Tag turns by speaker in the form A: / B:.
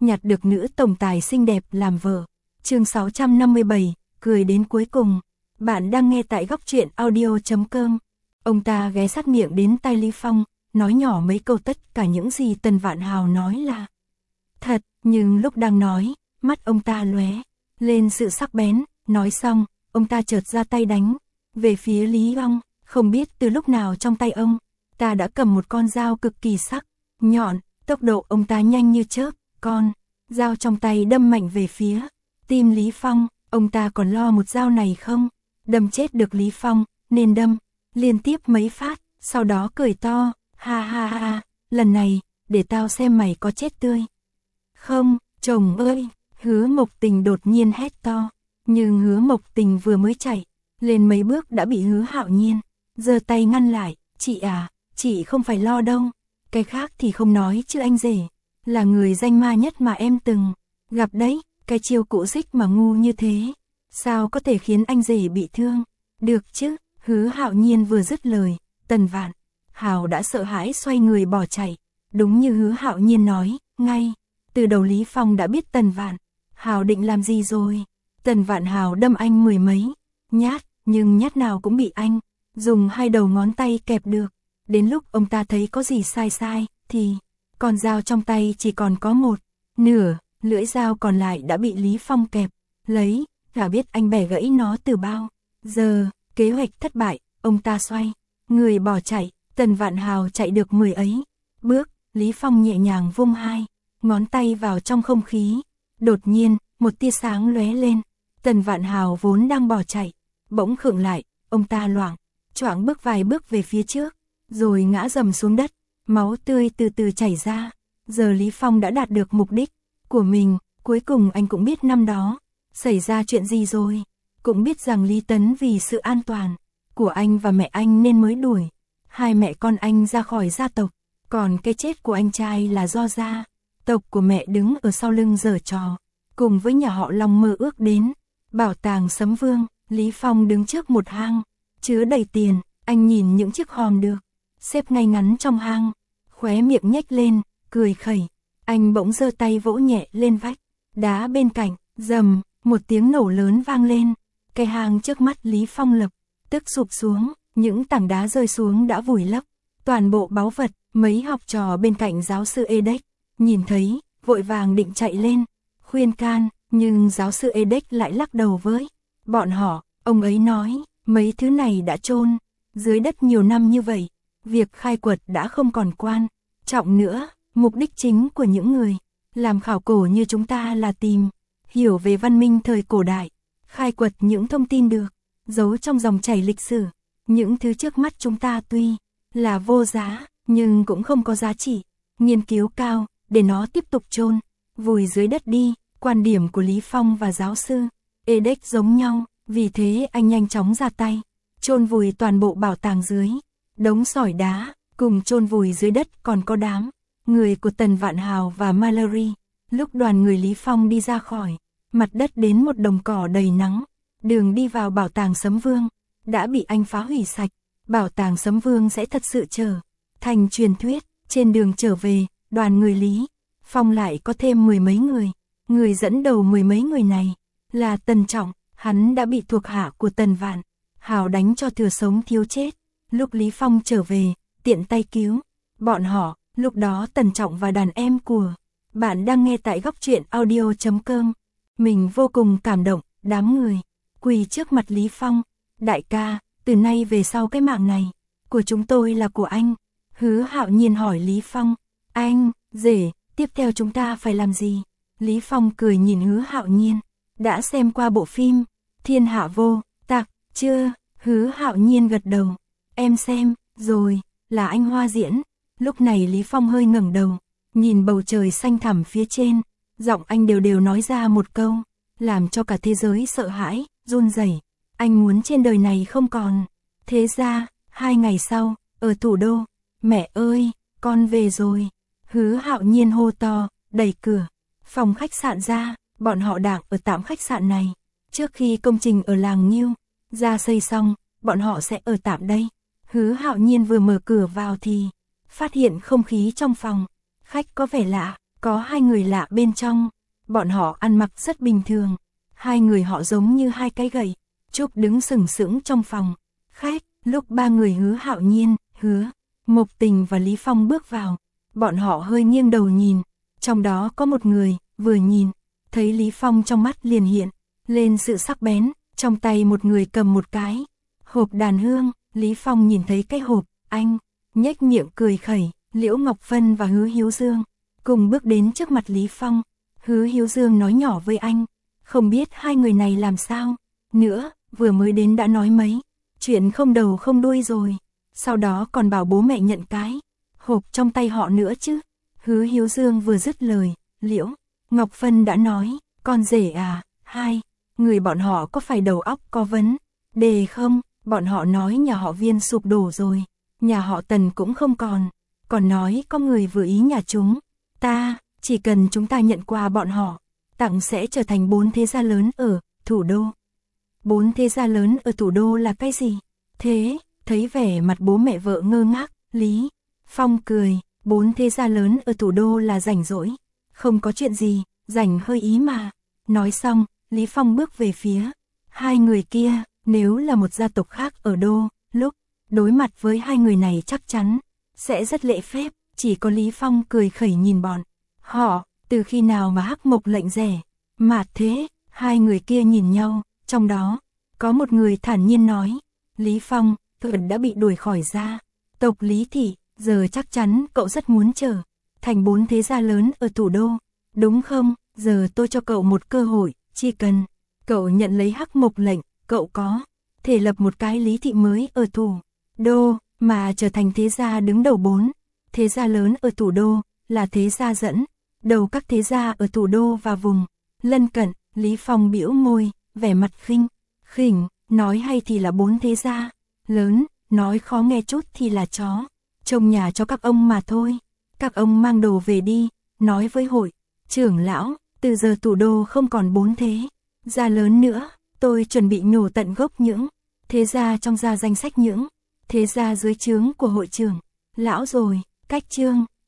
A: nhặt được nữ tổng tài xinh đẹp làm vợ. Chương 657, cười đến cuối cùng. Bạn đang nghe tại góc truyện audio.com. Ông ta ghé sát miệng đến tai Lý Phong, nói nhỏ mấy câu tất cả những gì Tần Vạn Hào nói là thật, nhưng lúc đang nói, mắt ông ta lóe lên sự sắc bén, nói xong, ông ta chợt ra tay đánh về phía Lý Phong, không biết từ lúc nào trong tay ông ta đã cầm một con dao cực kỳ sắc, nhọn, tốc độ ông ta nhanh như chớp, con dao trong tay đâm mạnh về phía tim Lý Phong, ông ta còn lo một dao này không đâm chết được Lý Phong, nên đâm liên tiếp mấy phát, sau đó cười to, ha ha ha, lần này, để tao xem mày có chết tươi không, chồng ơi, Hứa Mộc Tình đột nhiên hét to, nhưng Hứa Mộc Tình vừa mới chạy lên mấy bước đã bị Hứa Hạo Nhiên giơ tay ngăn lại, chị à, chị không phải lo đâu, cái khác thì không nói chứ anh rể, là người danh ma nhất mà em từng gặp đấy, cái chiêu cũ xích mà ngu như thế, sao có thể khiến anh rể bị thương, được chứ, Hứa Hạo Nhiên vừa dứt lời, Tần Vạn Hào đã sợ hãi xoay người bỏ chạy, đúng như Hứa Hạo Nhiên nói, ngay từ đầu Lý Phong đã biết Tần Vạn Hào định làm gì rồi, Tần Vạn Hào đâm anh mười mấy nhát, nhưng nhát nào cũng bị anh dùng hai đầu ngón tay kẹp được, đến lúc ông ta thấy có gì sai sai, thì con dao trong tay chỉ còn có một nửa, lưỡi dao còn lại đã bị Lý Phong kẹp lấy, chả biết anh bẻ gãy nó từ bao giờ, kế hoạch thất bại, ông ta xoay người bỏ chạy, Tần Vạn Hào chạy được 10 ấy bước, Lý Phong nhẹ nhàng vung hai ngón tay vào trong không khí, đột nhiên, một tia sáng lóe lên, Tần Vạn Hào vốn đang bỏ chạy, bỗng khựng lại, ông ta loạng choạng bước vài bước về phía trước, rồi ngã rầm xuống đất, máu tươi từ từ chảy ra, giờ Lý Phong đã đạt được mục đích của mình, cuối cùng anh cũng biết năm đó xảy ra chuyện gì rồi, cũng biết rằng Lý Tấn vì sự an toàn của anh và mẹ anh nên mới đuổi hai mẹ con anh ra khỏi gia tộc, còn cái chết của anh trai là do gia tộc của mẹ đứng ở sau lưng giở trò, cùng với nhà họ Long mơ ước đến bảo tàng Sấm Vương. Lý Phong đứng trước một hang chứa đầy tiền, anh nhìn những chiếc hòm được xếp ngay ngắn trong hang, khóe miệng nhếch lên, cười khẩy, anh bỗng giơ tay vỗ nhẹ lên vách đá bên cạnh, rầm, một tiếng nổ lớn vang lên, cái hang trước mắt Lý Phong lập tức sụp xuống, những tảng đá rơi xuống đã vùi lấp toàn bộ báu vật. Mấy học trò bên cạnh giáo sư Edek nhìn thấy, vội vàng định chạy lên khuyên can, nhưng giáo sư Edek lại lắc đầu với bọn họ, ông ấy nói, mấy thứ này đã chôn dưới đất nhiều năm như vậy, việc khai quật đã không còn quan trọng nữa, mục đích chính của những người làm khảo cổ như chúng ta là tìm hiểu về văn minh thời cổ đại, khai quật những thông tin được giấu trong dòng chảy lịch sử, những thứ trước mắt chúng ta tuy là vô giá, nhưng cũng không có giá trị nghiên cứu cao, để nó tiếp tục chôn vùi dưới đất đi. Quan điểm của Lý Phong và giáo sư Edek giống nhau, vì thế anh nhanh chóng ra tay chôn vùi toàn bộ bảo tàng dưới đống sỏi đá, cùng chôn vùi dưới đất còn có đám người của Tần Vạn Hào và Mallory. Lúc đoàn người Lý Phong đi ra khỏi mặt đất đến một đồng cỏ đầy nắng, đường đi vào bảo tàng Sấm Vương đã bị anh phá hủy sạch, bảo tàng Sấm Vương sẽ thật sự trở thành truyền thuyết. Trên đường trở về, đoàn người Lý Phong lại có thêm mười mấy người, người dẫn đầu mười mấy người này là Tần Trọng, hắn đã bị thuộc hạ của Tần Vạn Hào đánh cho thừa sống thiếu chết, lúc Lý Phong trở về, tiện tay cứu bọn họ. Lúc đó Tần Trọng và đàn em của bạn đang nghe tại góc truyện audio.com, mình vô cùng cảm động, đám người quỳ trước mặt Lý Phong, đại ca, từ nay về sau cái mạng này của chúng tôi là của anh. Hứa Hạo Nhiên hỏi Lý Phong, anh, rể, tiếp theo chúng ta phải làm gì? Lý Phong cười nhìn Hứa Hạo Nhiên, đã xem qua bộ phim Thiên Hạ Vô Tặc chưa? Hứa Hạo Nhiên gật đầu, em xem rồi, là anh Hoa diễn. Lúc này Lý Phong hơi ngẩng đầu, nhìn bầu trời xanh thẳm phía trên, giọng anh đều đều nói ra một câu, làm cho cả thế giới sợ hãi, run rẩy. Anh muốn trên đời này không còn. Thế ra, 2 ngày sau, ở thủ đô, mẹ ơi, con về rồi. Hứa Hạo Nhiên hô to, đẩy cửa phòng khách sạn ra, bọn họ đang ở tạm khách sạn này. Trước khi công trình ở làng Nghiêu ra xây xong, bọn họ sẽ ở tạm đây. Hứa Hạo Nhiên vừa mở cửa vào thì phát hiện không khí trong phòng khách có vẻ lạ, có hai người lạ bên trong. Bọn họ ăn mặc rất bình thường. Hai người họ giống như hai cái gậy. Trúc đứng sừng sững trong phòng khách, lúc ba người Hứa Hạo Nhiên, Hứa Mộc Tình và Lý Phong bước vào. Bọn họ hơi nghiêng đầu nhìn. Trong đó có một người, vừa nhìn, thấy Lý Phong trong mắt liền hiện lên sự sắc bén. Trong tay một người cầm một cái hộp đàn hương. Lý Phong nhìn thấy cái hộp, anh nhếch miệng cười khẩy. Liễu Ngọc Phân và Hứa Hiếu Dương cùng bước đến trước mặt Lý Phong. Hứa Hiếu Dương nói nhỏ với anh, không biết hai người này làm sao nữa, vừa mới đến đã nói mấy chuyện không đầu không đuôi rồi, sau đó còn bảo bố mẹ nhận cái hộp trong tay họ nữa chứ. Hứa Hiếu Dương vừa dứt lời, Liễu Ngọc Phân đã nói, con rể à, hai người bọn họ có phải đầu óc có vấn đề không? Bọn họ nói nhà họ Viên sụp đổ rồi, nhà họ Tần cũng không còn nói có người vừa ý nhà chúng ta, chỉ cần chúng ta nhận qua bọn họ, tặng sẽ trở thành 4 thế gia lớn ở thủ đô. 4 thế gia lớn ở thủ đô là cái gì? Thế, thấy vẻ mặt bố mẹ vợ ngơ ngác, Lý Phong cười, 4 thế gia lớn ở thủ đô là rảnh rỗi, không có chuyện gì, rảnh hơi ý mà. Nói xong, Lý Phong bước về phía hai người kia, nếu là một gia tộc khác ở đô, lúc đối mặt với hai người này chắc chắn sẽ rất lễ phép, chỉ có Lý Phong cười khẩy nhìn bọn họ, từ khi nào mà Hắc Mộc lệnh rẻ mạt thế. Hai người kia nhìn nhau, trong đó có một người thản nhiên nói, Lý Phong, Thuận đã bị đuổi khỏi gia tộc Lý thị, giờ chắc chắn cậu rất muốn trở thành 4 thế gia lớn ở thủ đô, đúng không? Giờ tôi cho cậu một cơ hội, chỉ cần cậu nhận lấy Hắc Mộc lệnh, cậu có thể lập một cái Lý thị mới ở thủ đô, mà trở thành thế gia đứng đầu 4 thế gia lớn ở thủ đô, là thế gia dẫn đầu các thế gia ở thủ đô và vùng lân cận. Lý Phong bĩu môi, vẻ mặt khỉnh, nói hay thì là 4 thế gia lớn, nói khó nghe chút thì là chó trông nhà cho các ông mà thôi. Các ông mang đồ về đi, nói với hội trưởng lão, từ giờ thủ đô không còn 4 thế gia lớn nữa, tôi chuẩn bị nhổ tận gốc những thế gia trong danh sách những thế gia dưới trướng của hội trưởng lão rồi. Cách chương